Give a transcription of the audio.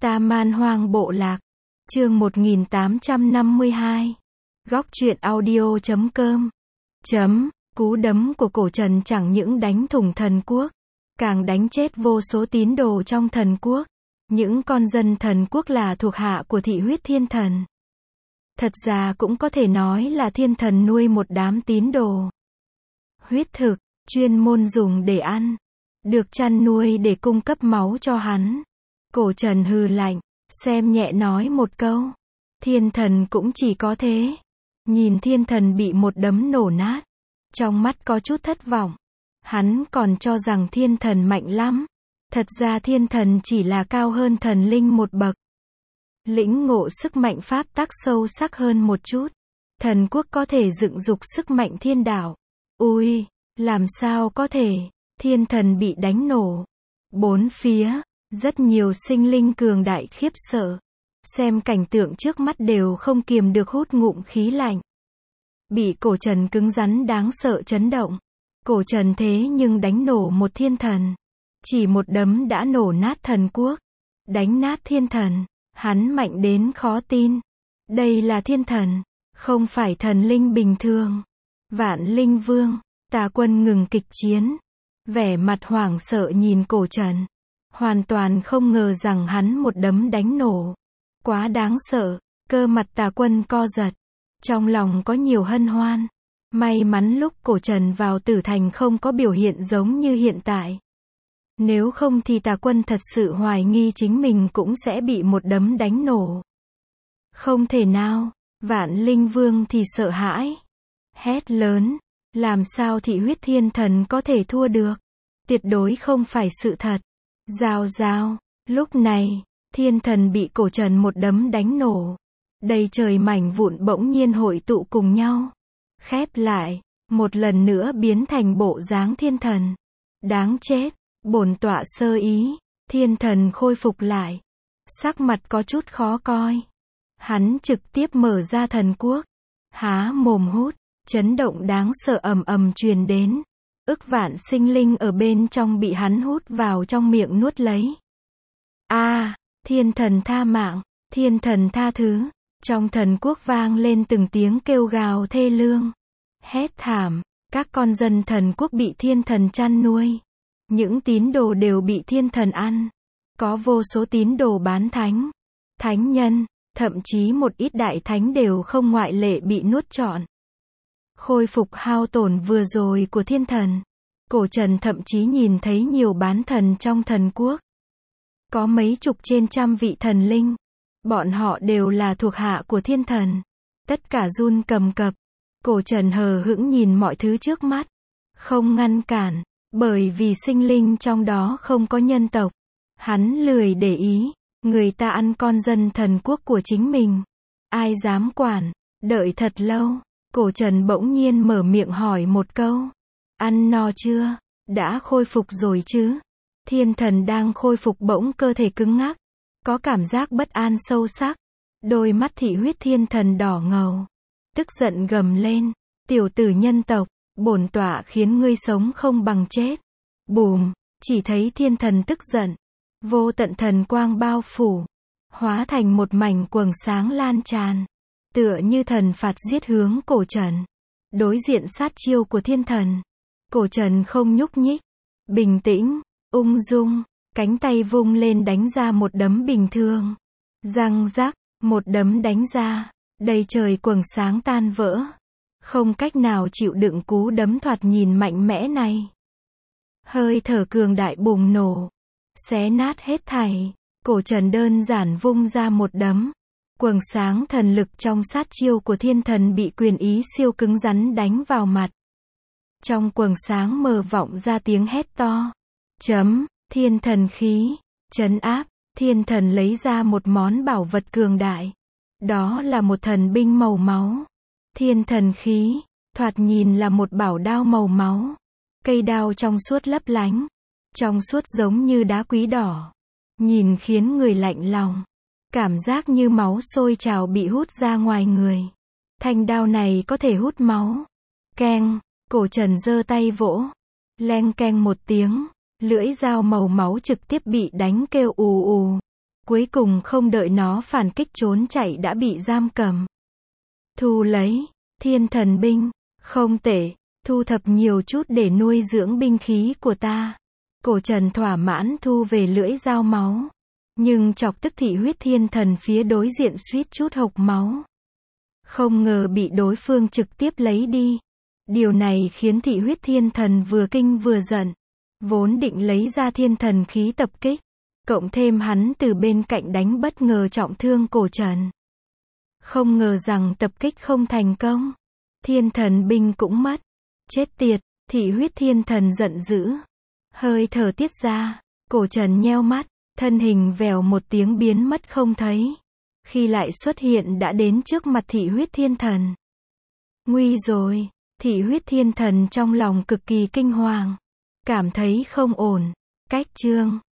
Ta Man Hoang Bộ Lạc. Chương 1852. Góc truyện audio.com. Cú đấm của cổ Trần chẳng những đánh thủng thần quốc, càng đánh chết vô số tín đồ trong thần quốc. Những con dân thần quốc là thuộc hạ của thị huyết thiên thần. Thật ra cũng có thể nói là thiên thần nuôi một đám tín đồ. Huyết thực, chuyên môn dùng để ăn. Được chăn nuôi để cung cấp máu cho hắn. Cổ Trần hừ lạnh, xem nhẹ nói một câu. Thiên thần cũng chỉ có thế. Nhìn thiên thần bị một đấm nổ nát. Trong mắt có chút thất vọng. Hắn còn cho rằng thiên thần mạnh lắm. Thật ra thiên thần chỉ là cao hơn thần linh một bậc. Lĩnh ngộ sức mạnh pháp tắc sâu sắc hơn một chút. Thần quốc có thể dựng dục sức mạnh thiên đạo. Ui, làm sao có thể, thiên thần bị đánh nổ. Bốn phía, rất nhiều sinh linh cường đại khiếp sợ. Xem cảnh tượng trước mắt đều không kiềm được hút ngụm khí lạnh. Bị cổ Trần cứng rắn đáng sợ chấn động. Cổ Trần thế nhưng đánh nổ một thiên thần. Chỉ một đấm đã nổ nát thần quốc. Đánh nát thiên thần. Hắn mạnh đến khó tin. Đây là thiên thần, không phải thần linh bình thường. Vạn Linh Vương, Tà Quân ngừng kịch chiến. Vẻ mặt hoảng sợ nhìn cổ Trần. Hoàn toàn không ngờ rằng hắn một đấm đánh nổ. Quá đáng sợ, cơ mặt Tà Quân co giật. Trong lòng có nhiều hân hoan. May mắn lúc cổ Trần vào Tử Thành không có biểu hiện giống như hiện tại. Nếu không thì Tà Quân thật sự hoài nghi chính mình cũng sẽ bị một đấm đánh nổ. Không thể nào, Vạn Linh Vương thì sợ hãi. Hét lớn, làm sao thị huyết thiên thần có thể thua được? Tuyệt đối không phải sự thật. Rào rào, lúc này, thiên thần bị cổ Trần một đấm đánh nổ. Đầy trời mảnh vụn bỗng nhiên hội tụ cùng nhau. Khép lại, một lần nữa biến thành bộ dáng thiên thần. Đáng chết. Bổn tọa sơ ý, thiên thần khôi phục lại. Sắc mặt có chút khó coi. Hắn trực tiếp mở ra thần quốc. Há mồm hút, chấn động đáng sợ ầm ầm truyền đến. Ức vạn sinh linh ở bên trong bị hắn hút vào trong miệng nuốt lấy. Thiên thần tha mạng, thiên thần tha thứ. Trong thần quốc vang lên từng tiếng kêu gào thê lương. Hét thảm, các con dân thần quốc bị thiên thần chăn nuôi. Những tín đồ đều bị thiên thần ăn. Có vô số tín đồ bán thánh, thánh nhân, thậm chí một ít đại thánh đều không ngoại lệ bị nuốt trọn. Khôi phục hao tổn vừa rồi của thiên thần. Cổ Trần thậm chí nhìn thấy nhiều bán thần trong thần quốc. Có mấy chục trên trăm vị thần linh. Bọn họ đều là thuộc hạ của thiên thần. Tất cả run cầm cập. Cổ Trần hờ hững nhìn mọi thứ trước mắt. Không ngăn cản. Bởi vì sinh linh trong đó không có nhân tộc. Hắn lười để ý. Người ta ăn con dân thần quốc của chính mình. Ai dám quản. Đợi thật lâu. Cổ Trần bỗng nhiên mở miệng hỏi một câu. Ăn no chưa? Đã khôi phục rồi chứ? Thiên thần đang khôi phục bỗng cơ thể cứng ngắc. Có cảm giác bất an sâu sắc. Đôi mắt thị huyết thiên thần đỏ ngầu. Tức giận gầm lên. Tiểu tử nhân tộc. Bổn tọa khiến ngươi sống không bằng chết. Bùm, chỉ thấy thiên thần tức giận. Vô tận thần quang bao phủ. Hóa thành một mảnh quầng sáng lan tràn. Tựa như thần phạt giết hướng cổ Trần. Đối diện sát chiêu của thiên thần. Cổ Trần không nhúc nhích. Bình tĩnh, ung dung. Cánh tay vung lên đánh ra một đấm bình thường. Răng rắc, một đấm đánh ra. Đầy trời quầng sáng tan vỡ. Không cách nào chịu đựng cú đấm thoạt nhìn mạnh mẽ này. Hơi thở cường đại bùng nổ. Xé nát hết thảy. Cổ Trần đơn giản vung ra một đấm. Quầng sáng thần lực trong sát chiêu của thiên thần bị quyền ý siêu cứng rắn đánh vào mặt. Trong quầng sáng mờ vọng ra tiếng hét to. Thiên thần khí. Trấn áp. Thiên thần lấy ra một món bảo vật cường đại. Đó là một thần binh màu máu. Thiên thần khí, thoạt nhìn là một bảo đao màu máu. Cây đao trong suốt lấp lánh. Trong suốt giống như đá quý đỏ. Nhìn khiến người lạnh lòng. Cảm giác như máu sôi trào bị hút ra ngoài người. Thanh đao này có thể hút máu. Keng, cổ Trần giơ tay vỗ. Leng keng một tiếng. Lưỡi dao màu máu trực tiếp bị đánh kêu ù ù. Cuối cùng không đợi nó phản kích trốn chạy đã bị giam cầm. Thu lấy, thiên thần binh, không tệ, thu thập nhiều chút để nuôi dưỡng binh khí của ta. Cổ Trần thỏa mãn thu về lưỡi dao máu. Nhưng chọc tức thị huyết thiên thần phía đối diện suýt chút hộc máu. Không ngờ bị đối phương trực tiếp lấy đi. Điều này khiến thị huyết thiên thần vừa kinh vừa giận. Vốn định lấy ra thiên thần khí tập kích. Cộng thêm hắn từ bên cạnh đánh bất ngờ trọng thương Cổ Trần. Không ngờ rằng tập kích không thành công. Thiên thần binh cũng mất. Chết tiệt, thị huyết thiên thần giận dữ. Hơi thở tiết ra, Cổ Trần nheo mắt, thân hình vèo một tiếng biến mất không thấy. Khi lại xuất hiện đã đến trước mặt thị huyết thiên thần. Nguy rồi, thị huyết thiên thần trong lòng cực kỳ kinh hoàng. Cảm thấy không ổn. Cách chương